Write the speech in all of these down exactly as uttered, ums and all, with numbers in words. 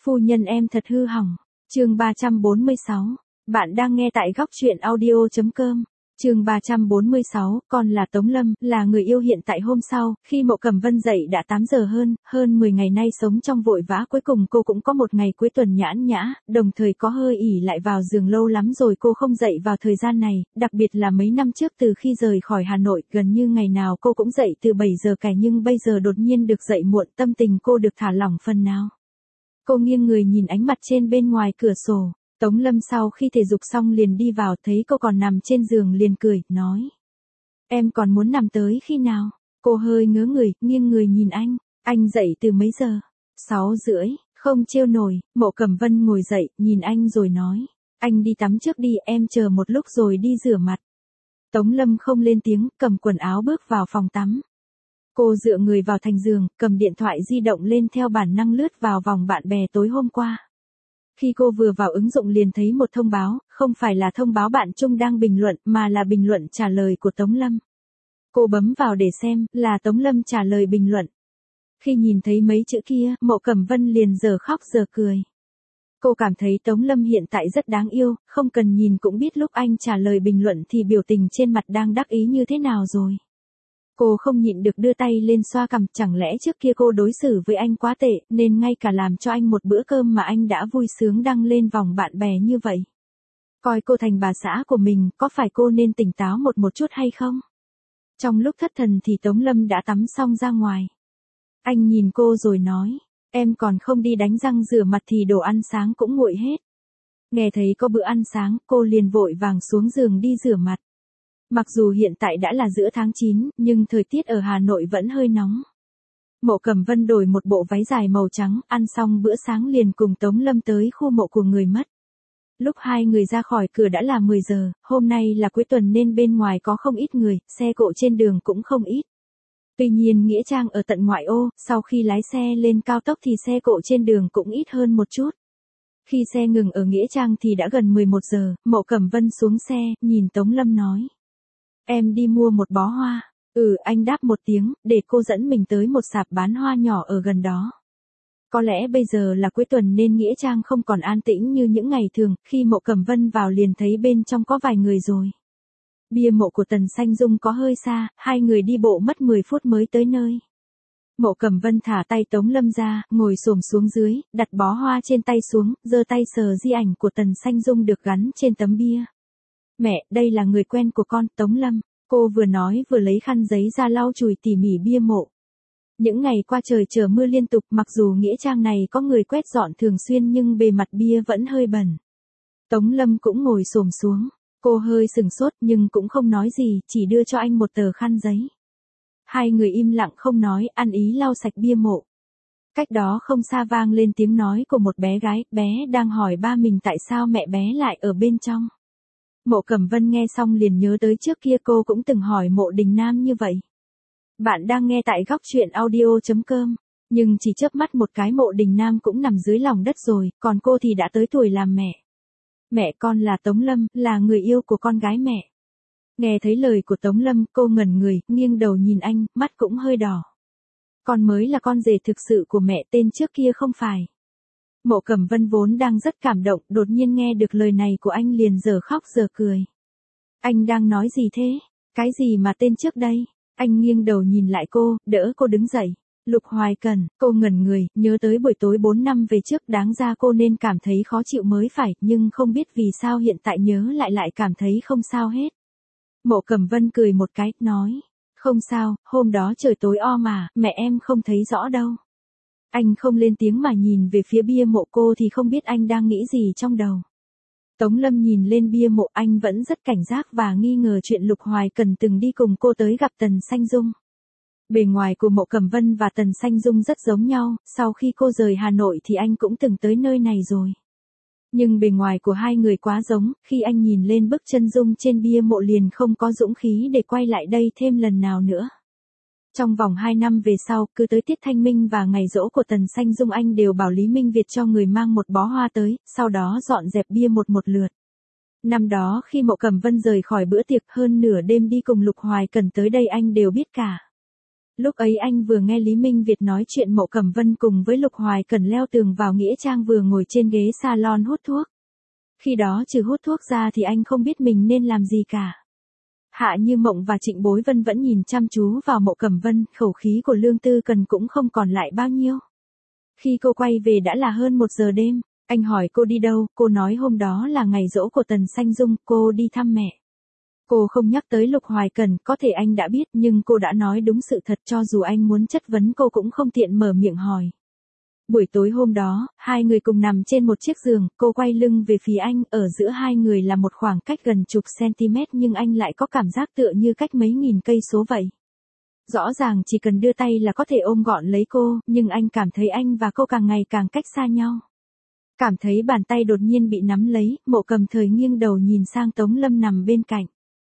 Phu nhân em thật hư hỏng. Chương ba trăm bốn mươi sáu. Bạn đang nghe tại góc truyện audio chấm com. Chương ba trăm bốn mươi sáu, con là Tống Lâm, là người yêu hiện tại. Hôm sau, khi Mộ Cẩm Vân dậy đã tám giờ hơn, hơn mười ngày nay sống trong vội vã, cuối cùng cô cũng có một ngày cuối tuần nhãn nhã, đồng thời có hơi ỉ lại vào giường. Lâu lắm rồi cô không dậy vào thời gian này, đặc biệt là mấy năm trước từ khi rời khỏi Hà Nội, gần như ngày nào cô cũng dậy từ bảy giờ cày, nhưng bây giờ đột nhiên được dậy muộn, tâm tình cô được thả lỏng phần nào. Cô nghiêng người nhìn ánh mặt trên bên ngoài cửa sổ. Tống Lâm sau khi thể dục xong liền đi vào, thấy cô còn nằm trên giường liền cười, nói. Em còn muốn nằm tới khi nào? Cô hơi ngớ người, nghiêng người nhìn anh. Anh dậy từ mấy giờ? Sáu rưỡi, không trêu nổi. Mộ Cẩm Vân ngồi dậy, nhìn anh rồi nói. Anh đi tắm trước đi, em chờ một lúc rồi đi rửa mặt. Tống Lâm không lên tiếng, cầm quần áo bước vào phòng tắm. Cô dựa người vào thành giường, cầm điện thoại di động lên, theo bản năng lướt vào vòng bạn bè tối hôm qua. Khi cô vừa vào ứng dụng liền thấy một thông báo, không phải là thông báo bạn chung đang bình luận, mà là bình luận trả lời của Tống Lâm. Cô bấm vào để xem, là Tống Lâm trả lời bình luận. Khi nhìn thấy mấy chữ kia, Mộ Cẩm Vân liền giờ khóc giờ cười. Cô cảm thấy Tống Lâm hiện tại rất đáng yêu, không cần nhìn cũng biết lúc anh trả lời bình luận thì biểu tình trên mặt đang đắc ý như thế nào rồi. Cô không nhịn được đưa tay lên xoa cằm, chẳng lẽ trước kia cô đối xử với anh quá tệ, nên ngay cả làm cho anh một bữa cơm mà anh đã vui sướng đăng lên vòng bạn bè như vậy. Coi cô thành bà xã của mình, có phải cô nên tỉnh táo một một chút hay không? Trong lúc thất thần thì Tống Lâm đã tắm xong ra ngoài. Anh nhìn cô rồi nói, em còn không đi đánh răng rửa mặt thì đồ ăn sáng cũng nguội hết. Nghe thấy có bữa ăn sáng, cô liền vội vàng xuống giường đi rửa mặt. Mặc dù hiện tại đã là giữa tháng chín, nhưng thời tiết ở Hà Nội vẫn hơi nóng. Mộ Cẩm Vân đổi một bộ váy dài màu trắng, ăn xong bữa sáng liền cùng Tống Lâm tới khu mộ của người mất. Lúc hai người ra khỏi cửa đã là mười giờ, hôm nay là cuối tuần nên bên ngoài có không ít người, xe cộ trên đường cũng không ít. Tuy nhiên nghĩa trang ở tận ngoại ô, sau khi lái xe lên cao tốc thì xe cộ trên đường cũng ít hơn một chút. Khi xe ngừng ở nghĩa trang thì đã gần mười một giờ, Mộ Cẩm Vân xuống xe, nhìn Tống Lâm nói. Em đi mua một bó hoa. Ừ, anh đáp một tiếng, để cô dẫn mình tới một sạp bán hoa nhỏ ở gần đó. Có lẽ bây giờ là cuối tuần nên nghĩa trang không còn an tĩnh như những ngày thường, khi Mộ Cẩm Vân vào liền thấy bên trong có vài người rồi. Bia mộ của Tần Sanh Dung có hơi xa, hai người đi bộ mất mười phút mới tới nơi. Mộ Cẩm Vân thả tay Tống Lâm ra, ngồi xổm xuống dưới, đặt bó hoa trên tay xuống, giơ tay sờ di ảnh của Tần Sanh Dung được gắn trên tấm bia. Mẹ, đây là người quen của con, Tống Lâm. Cô vừa nói vừa lấy khăn giấy ra lau chùi tỉ mỉ bia mộ. Những ngày qua trời trở mưa liên tục, mặc dù nghĩa trang này có người quét dọn thường xuyên nhưng bề mặt bia vẫn hơi bẩn. Tống Lâm cũng ngồi xổm xuống. Cô hơi sừng sốt nhưng cũng không nói gì, chỉ đưa cho anh một tờ khăn giấy. Hai người im lặng không nói, ăn ý lau sạch bia mộ. Cách đó không xa vang lên tiếng nói của một bé gái, bé đang hỏi ba mình tại sao mẹ bé lại ở bên trong. Mộ Cẩm Vân nghe xong liền nhớ tới trước kia cô cũng từng hỏi Mộ Đình Nam như vậy. Bạn đang nghe tại góc truyện audio chấm com, nhưng chỉ chớp mắt một cái Mộ Đình Nam cũng nằm dưới lòng đất rồi, còn cô thì đã tới tuổi làm mẹ. Mẹ con là Tống Lâm, là người yêu của con gái mẹ. Nghe thấy lời của Tống Lâm, cô ngẩn người, nghiêng đầu nhìn anh, mắt cũng hơi đỏ. Con mới là con rể thực sự của mẹ, tên trước kia không phải. Mộ Cẩm Vân vốn đang rất cảm động, đột nhiên nghe được lời này của anh liền giờ khóc giờ cười. Anh đang nói gì thế? Cái gì mà tên trước đây? Anh nghiêng đầu nhìn lại cô, đỡ cô đứng dậy. Lục Hoài Cần, cô ngẩn người, nhớ tới buổi tối bốn năm về trước, đáng ra cô nên cảm thấy khó chịu mới phải, nhưng không biết vì sao hiện tại nhớ lại lại cảm thấy không sao hết. Mộ Cẩm Vân cười một cái, nói. Không sao, hôm đó trời tối o mà, mẹ em không thấy rõ đâu. Anh không lên tiếng mà nhìn về phía bia mộ, cô thì không biết anh đang nghĩ gì trong đầu. Tống Lâm nhìn lên bia mộ, anh vẫn rất cảnh giác và nghi ngờ chuyện Lục Hoài Cần từng đi cùng cô tới gặp Tần Sanh Dung. Bề ngoài của Mộ Cẩm Vân và Tần Sanh Dung rất giống nhau, sau khi cô rời Hà Nội thì anh cũng từng tới nơi này rồi. Nhưng bề ngoài của hai người quá giống, khi anh nhìn lên bức chân dung trên bia mộ liền không có dũng khí để quay lại đây thêm lần nào nữa. Trong vòng hai năm về sau, cứ tới tiết Thanh Minh và ngày giỗ của Tần Sanh Dung anh đều bảo Lý Minh Việt cho người mang một bó hoa tới, sau đó dọn dẹp bia một một lượt. Năm đó khi Mộ Cẩm Vân rời khỏi bữa tiệc hơn nửa đêm đi cùng Lục Hoài Cần tới đây anh đều biết cả. Lúc ấy anh vừa nghe Lý Minh Việt nói chuyện Mộ Cẩm Vân cùng với Lục Hoài Cần leo tường vào nghĩa trang vừa ngồi trên ghế salon hút thuốc. Khi đó trừ hút thuốc ra thì anh không biết mình nên làm gì cả. Hạ Như Mộng và Trịnh Bối Vân vẫn nhìn chăm chú vào Mộ Cẩm Vân, khẩu khí của Lương Tư Cần cũng không còn lại bao nhiêu. Khi cô quay về đã là hơn một giờ đêm, anh hỏi cô đi đâu, cô nói hôm đó là ngày giỗ của Tần Sanh Dung, cô đi thăm mẹ. Cô không nhắc tới Lục Hoài Cần, có thể anh đã biết nhưng cô đã nói đúng sự thật, cho dù anh muốn chất vấn cô cũng không tiện mở miệng hỏi. Buổi tối hôm đó, hai người cùng nằm trên một chiếc giường, cô quay lưng về phía anh, ở giữa hai người là một khoảng cách gần chục cm nhưng anh lại có cảm giác tựa như cách mấy nghìn cây số vậy. Rõ ràng chỉ cần đưa tay là có thể ôm gọn lấy cô, nhưng anh cảm thấy anh và cô càng ngày càng cách xa nhau. Cảm thấy bàn tay đột nhiên bị nắm lấy, Mộ Cầm Thời nghiêng đầu nhìn sang Tống Lâm nằm bên cạnh.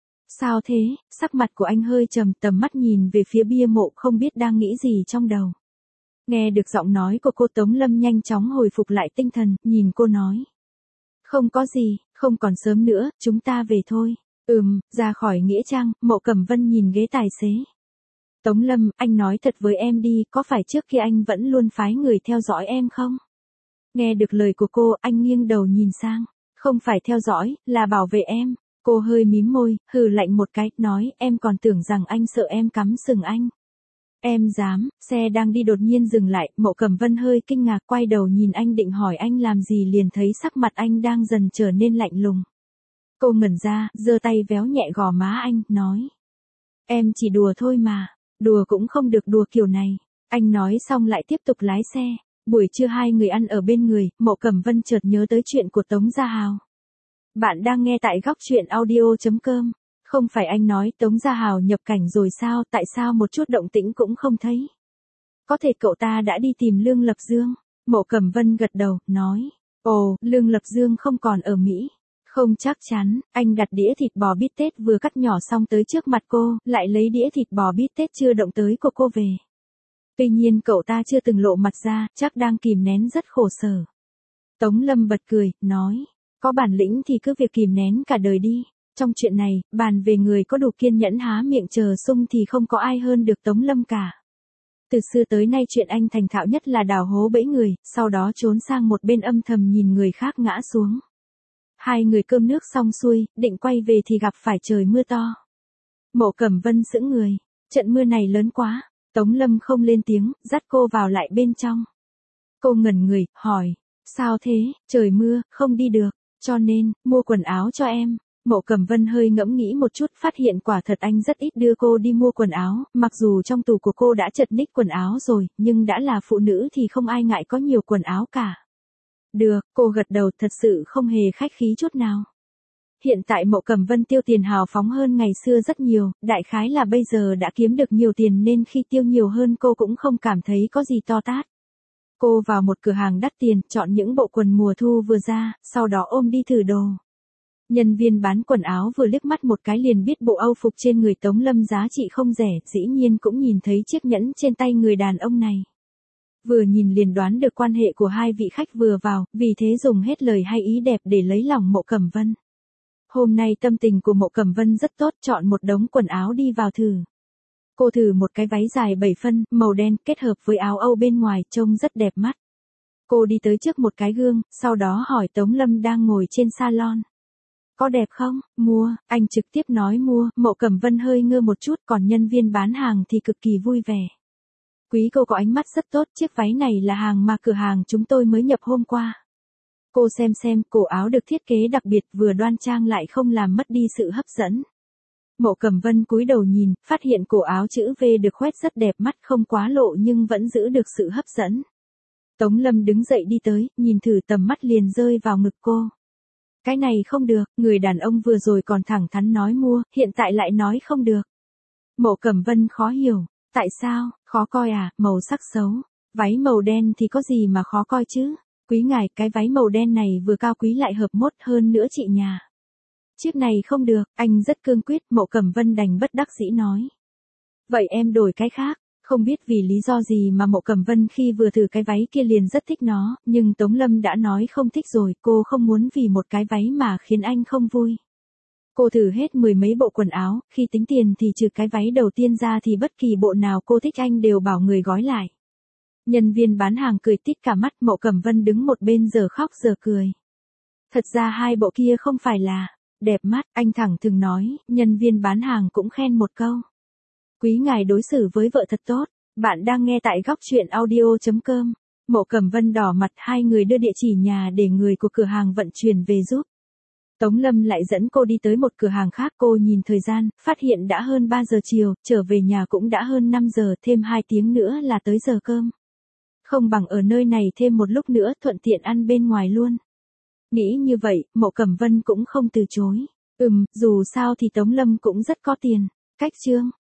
Sao thế, sắc mặt của anh hơi trầm, tầm mắt nhìn về phía bia mộ không biết đang nghĩ gì trong đầu. Nghe được giọng nói của cô, Tống Lâm nhanh chóng hồi phục lại tinh thần, nhìn cô nói. Không có gì, không còn sớm nữa, chúng ta về thôi. Ừm, ra khỏi nghĩa trang, Mộ Cẩm Vân nhìn ghế tài xế. Tống Lâm, anh nói thật với em đi, có phải trước kia anh vẫn luôn phái người theo dõi em không? Nghe được lời của cô, anh nghiêng đầu nhìn sang. Không phải theo dõi, là bảo vệ em. Cô hơi mím môi, hừ lạnh một cái, nói, em còn tưởng rằng anh sợ em cắm sừng anh. Em dám, xe đang đi đột nhiên dừng lại, Mộ Cẩm Vân hơi kinh ngạc quay đầu nhìn anh định hỏi anh làm gì liền thấy sắc mặt anh đang dần trở nên lạnh lùng. Cô ngẩn ra, giơ tay véo nhẹ gò má anh, nói. Em chỉ đùa thôi mà, đùa cũng không được đùa kiểu này. Anh nói xong lại tiếp tục lái xe. Buổi trưa hai người ăn ở bên người, Mộ Cẩm Vân chợt nhớ tới chuyện của Tống Gia Hào. Bạn đang nghe tại góc truyện audio chấm com. Không phải anh nói Tống Gia Hào nhập cảnh rồi sao, tại sao một chút động tĩnh cũng không thấy? Có thể cậu ta đã đi tìm Lương Lập Dương. Mộ Cẩm Vân gật đầu, nói. Ồ, Lương Lập Dương không còn ở Mỹ. Không chắc chắn, anh đặt đĩa thịt bò bít tết vừa cắt nhỏ xong tới trước mặt cô, lại lấy đĩa thịt bò bít tết chưa động tới của cô về. Tuy nhiên cậu ta chưa từng lộ mặt ra, chắc đang kìm nén rất khổ sở. Tống Lâm bật cười, nói. Có bản lĩnh thì cứ việc kìm nén cả đời đi. Trong chuyện này, bàn về người có đủ kiên nhẫn há miệng chờ sung thì không có ai hơn được Tống Lâm cả. Từ xưa tới nay chuyện anh thành thạo nhất là đào hố bẫy người, sau đó trốn sang một bên âm thầm nhìn người khác ngã xuống. Hai người cơm nước xong xuôi, định quay về thì gặp phải trời mưa to. Mộ Cẩm Vân sững người, trận mưa này lớn quá. Tống Lâm không lên tiếng, dắt cô vào lại bên trong. Cô ngẩn người, hỏi, sao thế, trời mưa, không đi được, cho nên, mua quần áo cho em. Mộ Cẩm Vân hơi ngẫm nghĩ một chút, phát hiện quả thật anh rất ít đưa cô đi mua quần áo, mặc dù trong tủ của cô đã chật ních quần áo rồi, nhưng đã là phụ nữ thì không ai ngại có nhiều quần áo cả. Được, cô gật đầu, thật sự không hề khách khí chút nào. Hiện tại Mộ Cẩm Vân tiêu tiền hào phóng hơn ngày xưa rất nhiều, đại khái là bây giờ đã kiếm được nhiều tiền nên khi tiêu nhiều hơn cô cũng không cảm thấy có gì to tát. Cô vào một cửa hàng đắt tiền, chọn những bộ quần mùa thu vừa ra, sau đó ôm đi thử đồ. Nhân viên bán quần áo vừa liếc mắt một cái liền biết bộ âu phục trên người Tống Lâm giá trị không rẻ, dĩ nhiên cũng nhìn thấy chiếc nhẫn trên tay người đàn ông này. Vừa nhìn liền đoán được quan hệ của hai vị khách vừa vào, vì thế dùng hết lời hay ý đẹp để lấy lòng Mộ Cẩm Vân. Hôm nay tâm tình của Mộ Cẩm Vân rất tốt, chọn một đống quần áo đi vào thử. Cô thử một cái váy dài bảy phân, màu đen, kết hợp với áo Âu bên ngoài, trông rất đẹp mắt. Cô đi tới trước một cái gương, sau đó hỏi Tống Lâm đang ngồi trên salon. Có đẹp không? Mua, anh trực tiếp nói mua, Mộ Cẩm Vân hơi ngơ một chút, còn nhân viên bán hàng thì cực kỳ vui vẻ. Quý cô có ánh mắt rất tốt, chiếc váy này là hàng mà cửa hàng chúng tôi mới nhập hôm qua. Cô xem xem, cổ áo được thiết kế đặc biệt, vừa đoan trang lại không làm mất đi sự hấp dẫn. Mộ Cẩm Vân cúi đầu nhìn, phát hiện cổ áo chữ V được khoét rất đẹp mắt, không quá lộ nhưng vẫn giữ được sự hấp dẫn. Tống Lâm đứng dậy đi tới, nhìn thử tầm mắt liền rơi vào ngực cô. Cái này không được, người đàn ông vừa rồi còn thẳng thắn nói mua, hiện tại lại nói không được. Mộ Cẩm Vân khó hiểu, tại sao, khó coi à, màu sắc xấu, váy màu đen thì có gì mà khó coi chứ, quý ngài, cái váy màu đen này vừa cao quý lại hợp mốt hơn nữa chị nhà. Chiếc này không được, anh rất cương quyết, Mộ Cẩm Vân đành bất đắc dĩ nói. Vậy em đổi cái khác. Không biết vì lý do gì mà Mộ Cẩm Vân khi vừa thử cái váy kia liền rất thích nó, nhưng Tống Lâm đã nói không thích rồi, cô không muốn vì một cái váy mà khiến anh không vui. Cô thử hết mười mấy bộ quần áo, khi tính tiền thì trừ cái váy đầu tiên ra thì bất kỳ bộ nào cô thích anh đều bảo người gói lại. Nhân viên bán hàng cười tít cả mắt, Mộ Cẩm Vân đứng một bên giờ khóc giờ cười. Thật ra hai bộ kia không phải là đẹp mắt, anh thẳng thừng nói, nhân viên bán hàng cũng khen một câu. Quý ngài đối xử với vợ thật tốt, bạn đang nghe tại góc truyện audio chấm com. Mộ Cẩm Vân đỏ mặt, hai người đưa địa chỉ nhà để người của cửa hàng vận chuyển về giúp. Tống Lâm lại dẫn cô đi tới một cửa hàng khác, cô nhìn thời gian, phát hiện đã hơn ba giờ chiều, trở về nhà cũng đã hơn năm giờ, thêm hai tiếng nữa là tới giờ cơm. Không bằng ở nơi này thêm một lúc nữa, thuận tiện ăn bên ngoài luôn. Nghĩ như vậy, Mộ Cẩm Vân cũng không từ chối. Ừm, dù sao thì Tống Lâm cũng rất có tiền. Cách chương